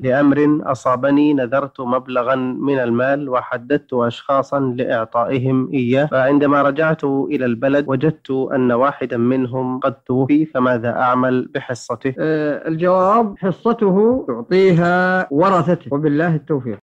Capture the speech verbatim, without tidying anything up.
لأمر أصابني نذرت مبلغا من المال وحددت أشخاصا لإعطائهم إياه، فعندما رجعت إلى البلد وجدت أن واحدا منهم قد توفي، فماذا أعمل بحصته؟ الجواب: حصته تعطيها ورثته، وبالله التوفيق.